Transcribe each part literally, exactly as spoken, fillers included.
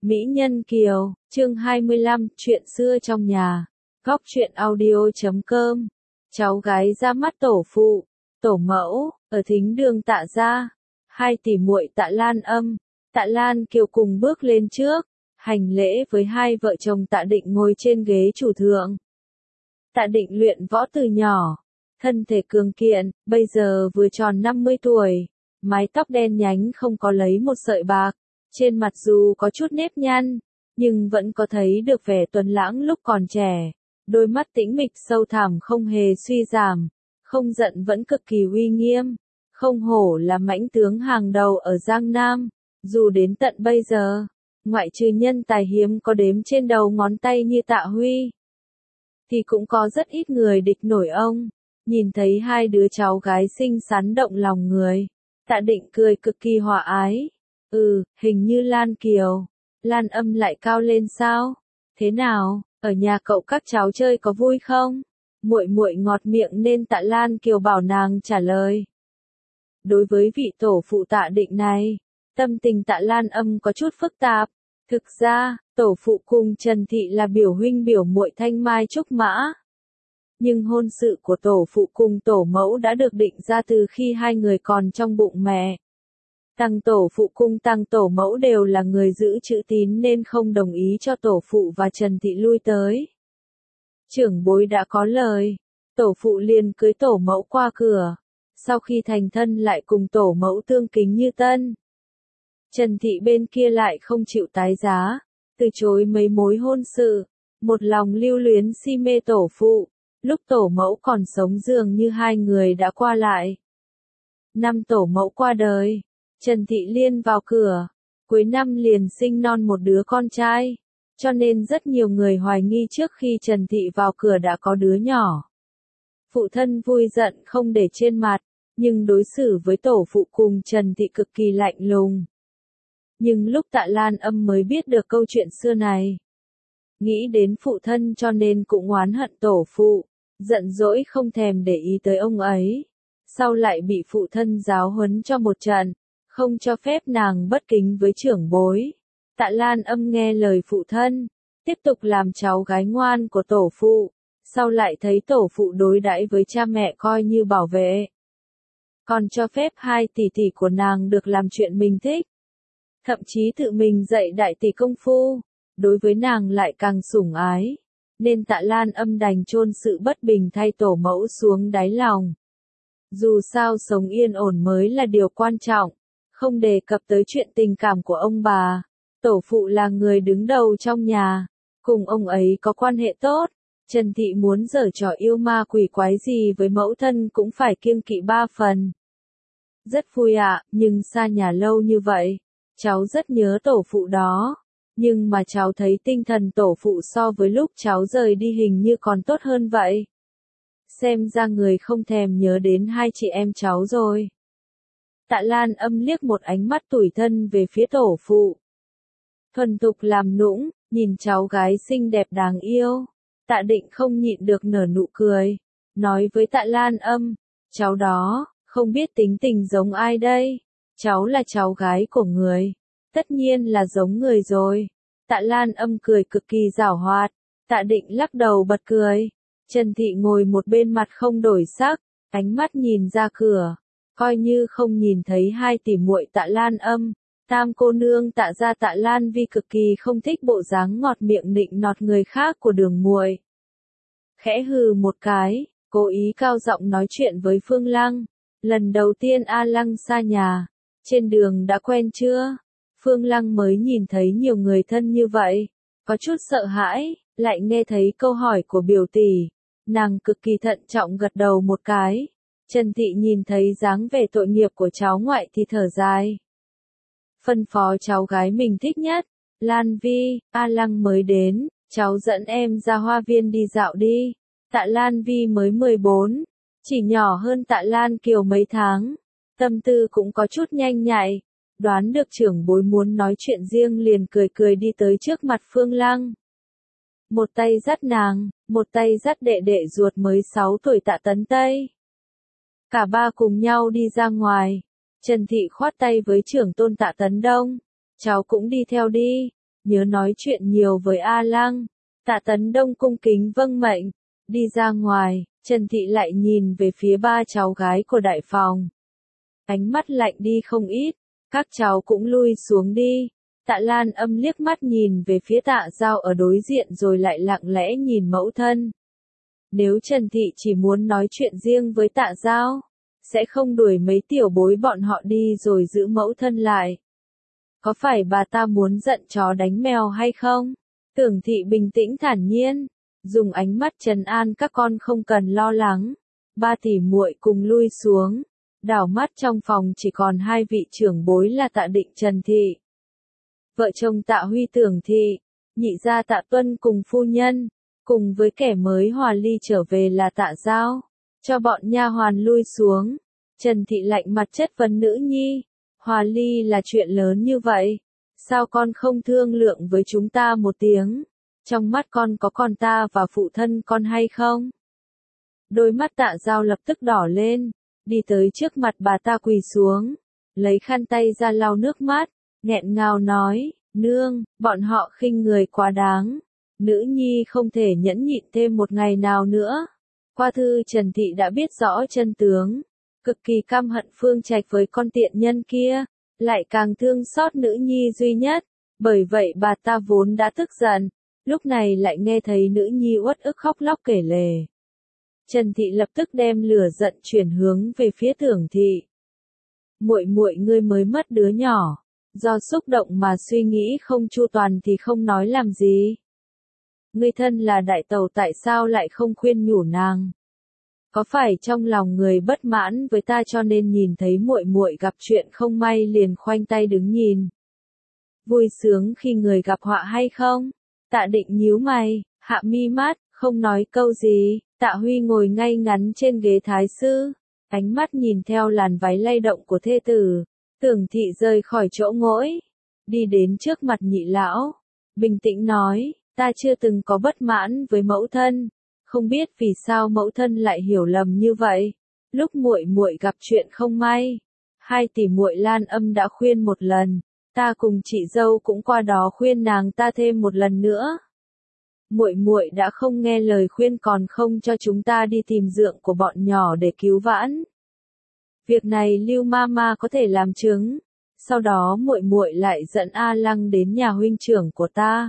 Mỹ Nhân Kiều, chương hai mươi lăm, chuyện xưa trong nhà. Góc truyện audio chấm com. Cháu gái ra mắt tổ phụ, tổ mẫu, ở thính đường Tạ gia. Hai tỷ muội Tạ Lan Âm, Tạ Lan Kiều cùng bước lên trước, hành lễ với hai vợ chồng Tạ Định ngồi trên ghế chủ thượng. Tạ Định luyện võ từ nhỏ, thân thể cường kiện, bây giờ vừa tròn năm mươi tuổi, mái tóc đen nhánh không có lấy một sợi bạc. Trên mặt dù có chút nếp nhăn, nhưng vẫn có thấy được vẻ tuấn lãng lúc còn trẻ. Đôi mắt tĩnh mịch sâu thẳm không hề suy giảm, không giận vẫn cực kỳ uy nghiêm. Không hổ là mãnh tướng hàng đầu ở Giang Nam, dù đến tận bây giờ, ngoại trừ nhân tài hiếm có đếm trên đầu ngón tay như Tạ Huy, thì cũng có rất ít người địch nổi ông. Nhìn thấy hai đứa cháu gái xinh xắn động lòng người, Tạ Định cười cực kỳ hòa ái. Ừ, hình như Lan Kiều, Lan Âm lại cao lên sao? Thế nào, ở nhà cậu các cháu chơi có vui không? Muội muội ngọt miệng nên Tạ Lan Kiều bảo nàng trả lời. Đối với vị tổ phụ Tạ Định này, tâm tình Tạ Lan Âm có chút phức tạp. Thực ra, tổ phụ cùng Trần Thị là biểu huynh biểu muội thanh mai trúc mã. Nhưng hôn sự của tổ phụ cùng tổ mẫu đã được định ra từ khi hai người còn trong bụng mẹ. Tăng tổ phụ cung tăng tổ mẫu đều là người giữ chữ tín nên không đồng ý cho tổ phụ và Trần Thị lui tới. Trưởng bối đã có lời, tổ phụ liền cưới tổ mẫu qua cửa, sau khi thành thân lại cùng tổ mẫu tương kính như tân. Trần Thị bên kia lại không chịu tái giá, từ chối mấy mối hôn sự, một lòng lưu luyến si mê tổ phụ, lúc tổ mẫu còn sống dường như hai người đã qua lại. Năm tổ mẫu qua đời, Trần Thị Liên vào cửa, cuối năm liền sinh non một đứa con trai, cho nên rất nhiều người hoài nghi trước khi Trần Thị vào cửa đã có đứa nhỏ. Phụ thân vui giận không để trên mặt, nhưng đối xử với tổ phụ cùng Trần Thị cực kỳ lạnh lùng. Nhưng lúc Tạ Lan Âm mới biết được câu chuyện xưa này, nghĩ đến phụ thân cho nên cũng oán hận tổ phụ, giận dỗi không thèm để ý tới ông ấy. Sau lại bị phụ thân giáo huấn cho một trận, không cho phép nàng bất kính với trưởng bối. Tạ Lan Âm nghe lời phụ thân, tiếp tục làm cháu gái ngoan của tổ phụ, sau lại thấy tổ phụ đối đãi với cha mẹ coi như bảo vệ. Còn cho phép hai tỷ tỷ của nàng được làm chuyện mình thích. Thậm chí tự mình dạy đại tỷ công phu, đối với nàng lại càng sủng ái. Nên Tạ Lan Âm đành chôn sự bất bình thay tổ mẫu xuống đáy lòng. Dù sao sống yên ổn mới là điều quan trọng. Không đề cập tới chuyện tình cảm của ông bà, tổ phụ là người đứng đầu trong nhà, cùng ông ấy có quan hệ tốt. Trần Thị muốn giở trò yêu ma quỷ quái gì với mẫu thân cũng phải kiêng kỵ ba phần. Rất vui ạ, à, nhưng xa nhà lâu như vậy, cháu rất nhớ tổ phụ đó. Nhưng mà cháu thấy tinh thần tổ phụ so với lúc cháu rời đi hình như còn tốt hơn vậy. Xem ra người không thèm nhớ đến hai chị em cháu rồi. Tạ Lan Âm liếc một ánh mắt tủi thân về phía tổ phụ. Thuần thục làm nũng, nhìn cháu gái xinh đẹp đáng yêu. Tạ Định không nhịn được nở nụ cười, nói với Tạ Lan Âm, cháu đó, không biết tính tình giống ai đây? Cháu là cháu gái của người, tất nhiên là giống người rồi. Tạ Lan Âm cười cực kỳ giảo hoạt, Tạ Định lắc đầu bật cười. Trần Thị ngồi một bên mặt không đổi sắc, ánh mắt nhìn ra cửa. Coi như không nhìn thấy hai tỷ muội Tạ Lan Âm, tam cô nương Tạ gia Tạ Lan Vi cực kỳ không thích bộ dáng ngọt miệng nịnh nọt người khác của đường muội. Khẽ hừ một cái, cố ý cao giọng nói chuyện với Phương Lăng. Lần đầu tiên A Lăng xa nhà, trên đường đã quen chưa? Phương Lăng mới nhìn thấy nhiều người thân như vậy, có chút sợ hãi, lại nghe thấy câu hỏi của biểu tỷ. Nàng cực kỳ thận trọng gật đầu một cái. Trần Thị nhìn thấy dáng vẻ tội nghiệp của cháu ngoại thì thở dài. Phân phó cháu gái mình thích nhất, Lan Vi, A Lăng mới đến, cháu dẫn em ra hoa viên đi dạo đi. Tạ Lan Vi mới mười bốn, chỉ nhỏ hơn Tạ Lan Kiều mấy tháng. Tâm tư cũng có chút nhanh nhạy, đoán được trưởng bối muốn nói chuyện riêng liền cười cười đi tới trước mặt Phương Lăng. Một tay dắt nàng, một tay dắt đệ đệ ruột mới sáu tuổi Tạ Tấn Tây. Cả ba cùng nhau đi ra ngoài. Trần Thị khoát tay với trưởng tôn Tạ Tấn Đông. Cháu cũng đi theo đi. nhớ nói chuyện nhiều với A Lăng. Tạ Tấn Đông cung kính vâng mệnh, đi ra ngoài, Trần Thị lại nhìn về phía ba cháu gái của đại phòng. Ánh mắt lạnh đi không ít, các cháu cũng lui xuống đi. Tạ Lan Âm liếc mắt nhìn về phía Tạ Giao ở đối diện rồi lại lặng lẽ nhìn mẫu thân. Nếu Trần Thị chỉ muốn nói chuyện riêng với Tạ Giao, sẽ không đuổi mấy tiểu bối bọn họ đi rồi giữ mẫu thân lại. Có phải bà ta muốn giận chó đánh mèo hay không? Tưởng Thị bình tĩnh thản nhiên, dùng ánh mắt trấn an các con không cần lo lắng. Ba tỷ muội cùng lui xuống, đảo mắt trong phòng chỉ còn hai vị trưởng bối là Tạ Định Trần Thị. Vợ chồng Tạ Huy Tưởng Thị, nhị gia Tạ Tuân cùng phu nhân, cùng với kẻ mới hòa ly trở về là Tạ Giao, cho bọn nha hoàn lui xuống. Trần Thị lạnh mặt chất vấn nữ nhi, hòa ly là chuyện lớn như vậy, sao con không thương lượng với chúng ta một tiếng, trong mắt con có còn ta và phụ thân con hay không? Đôi mắt Tạ Giao lập tức đỏ lên, đi tới trước mặt bà ta quỳ xuống, lấy khăn tay ra lau nước mắt, nghẹn ngào nói, nương, bọn họ khinh người quá đáng, nữ nhi không thể nhẫn nhịn thêm một ngày nào nữa. Qua thư Trần Thị đã biết rõ chân tướng, cực kỳ căm hận Phương Trạch với con tiện nhân kia, lại càng thương xót nữ nhi duy nhất, bởi vậy bà ta vốn đã tức giận, lúc này lại nghe thấy nữ nhi uất ức khóc lóc kể lể. Trần Thị lập tức đem lửa giận chuyển hướng về phía Tưởng Thị. Muội muội ngươi mới mất đứa nhỏ, do xúc động mà suy nghĩ không chu toàn thì không nói làm gì. Ngươi thân là đại tẩu tại sao lại không khuyên nhủ nàng? Có phải trong lòng người bất mãn với ta cho nên nhìn thấy muội muội gặp chuyện không may liền khoanh tay đứng nhìn? Vui sướng khi người gặp họa hay không? Tạ Định nhíu mày, hạ mi mắt, không nói câu gì. Tạ Huy ngồi ngay ngắn trên ghế thái sư, ánh mắt nhìn theo làn váy lay động của thê tử. Tưởng Thị rời khỏi chỗ ngồi, đi đến trước mặt nhị lão, bình tĩnh nói, ta chưa từng có bất mãn với mẫu thân, không biết vì sao mẫu thân lại hiểu lầm như vậy. Lúc muội muội gặp chuyện không may, hai tỷ muội Lan Âm đã khuyên một lần, ta cùng chị dâu cũng qua đó khuyên nàng ta thêm một lần nữa. Muội muội đã không nghe lời khuyên còn không cho chúng ta đi tìm dượng của bọn nhỏ để cứu vãn. Việc này Lưu Mama có thể làm chứng. Sau đó muội muội lại dẫn A Lăng đến nhà huynh trưởng của ta.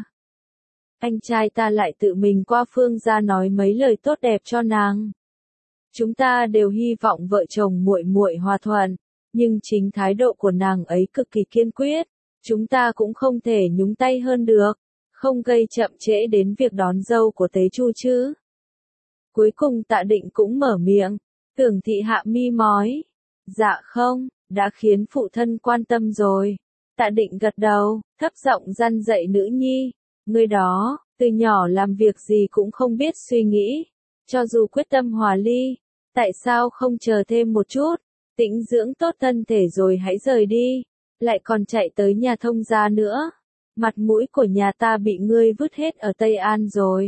Anh trai ta lại tự mình qua Phương gia nói mấy lời tốt đẹp cho nàng. Chúng ta đều hy vọng vợ chồng muội muội hòa thuận, nhưng chính thái độ của nàng ấy cực kỳ kiên quyết, chúng ta cũng không thể nhúng tay hơn được, không gây chậm trễ đến việc đón dâu của Tế Chu chứ. Cuối cùng Tạ Định cũng mở miệng, Tưởng Thị hạ mi mói. Dạ không, đã khiến phụ thân quan tâm rồi. Tạ Định gật đầu, thấp giọng răn dạy nữ nhi. Ngươi đó, từ nhỏ làm việc gì cũng không biết suy nghĩ. Cho dù quyết tâm hòa ly, tại sao không chờ thêm một chút, tĩnh dưỡng tốt thân thể rồi hãy rời đi. Lại còn chạy tới nhà thông gia nữa. Mặt mũi của nhà ta bị ngươi vứt hết ở Tây An rồi.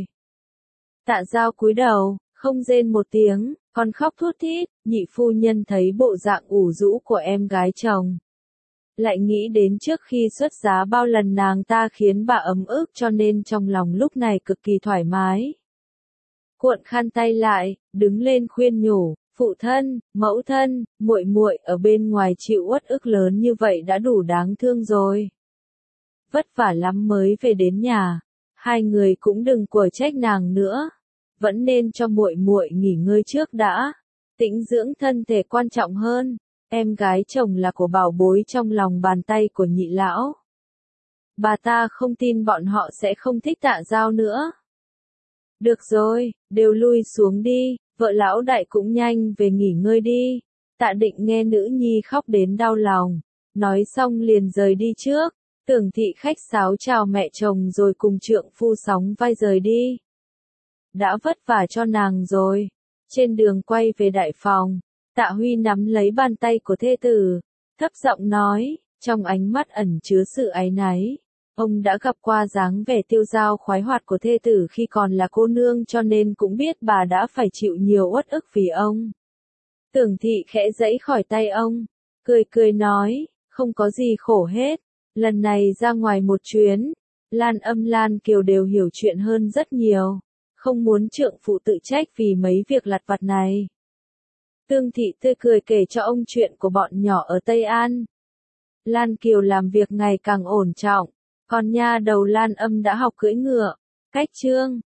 Tạ Giao cúi đầu, không rên một tiếng, còn khóc thút thít. Nhị phu nhân thấy bộ dạng ủ rũ của em gái chồng, lại nghĩ đến trước khi xuất giá bao lần nàng ta khiến bà ấm ức cho nên trong lòng lúc này cực kỳ thoải mái. Cuộn khăn tay lại, đứng lên khuyên nhủ, phụ thân, mẫu thân, muội muội ở bên ngoài chịu uất ức lớn như vậy đã đủ đáng thương rồi. Vất vả lắm mới về đến nhà, hai người cũng đừng quở trách nàng nữa, vẫn nên cho muội muội nghỉ ngơi trước đã, tĩnh dưỡng thân thể quan trọng hơn. Em gái chồng là của bảo bối trong lòng bàn tay của nhị lão. Bà ta không tin bọn họ sẽ không thích Tạ Giao nữa. Được rồi, đều lui xuống đi, vợ lão đại cũng nhanh về nghỉ ngơi đi. Tạ Định nghe nữ nhi khóc đến đau lòng, nói xong liền rời đi trước. Tưởng Thị khách sáo chào mẹ chồng rồi cùng trượng phu sóng vai rời đi. Đã vất vả cho nàng rồi. Trên đường quay về đại phòng, Tạ Huy nắm lấy bàn tay của thê tử, thấp giọng nói, trong ánh mắt ẩn chứa sự áy náy. Ông đã gặp qua dáng vẻ tiêu dao khoái hoạt của thê tử khi còn là cô nương cho nên cũng biết bà đã phải chịu nhiều uất ức vì ông. Tưởng Thị khẽ giãy khỏi tay ông, cười cười nói, không có gì khổ hết, lần này ra ngoài một chuyến, Lan Âm Lan Kiều đều hiểu chuyện hơn rất nhiều, không muốn trượng phụ tự trách vì mấy việc lặt vặt này. Tương Thị tươi cười kể cho ông chuyện của bọn nhỏ ở Tây An. Lan Kiều làm việc ngày càng ổn trọng, còn nha đầu Lan Âm đã học cưỡi ngựa. Cách chương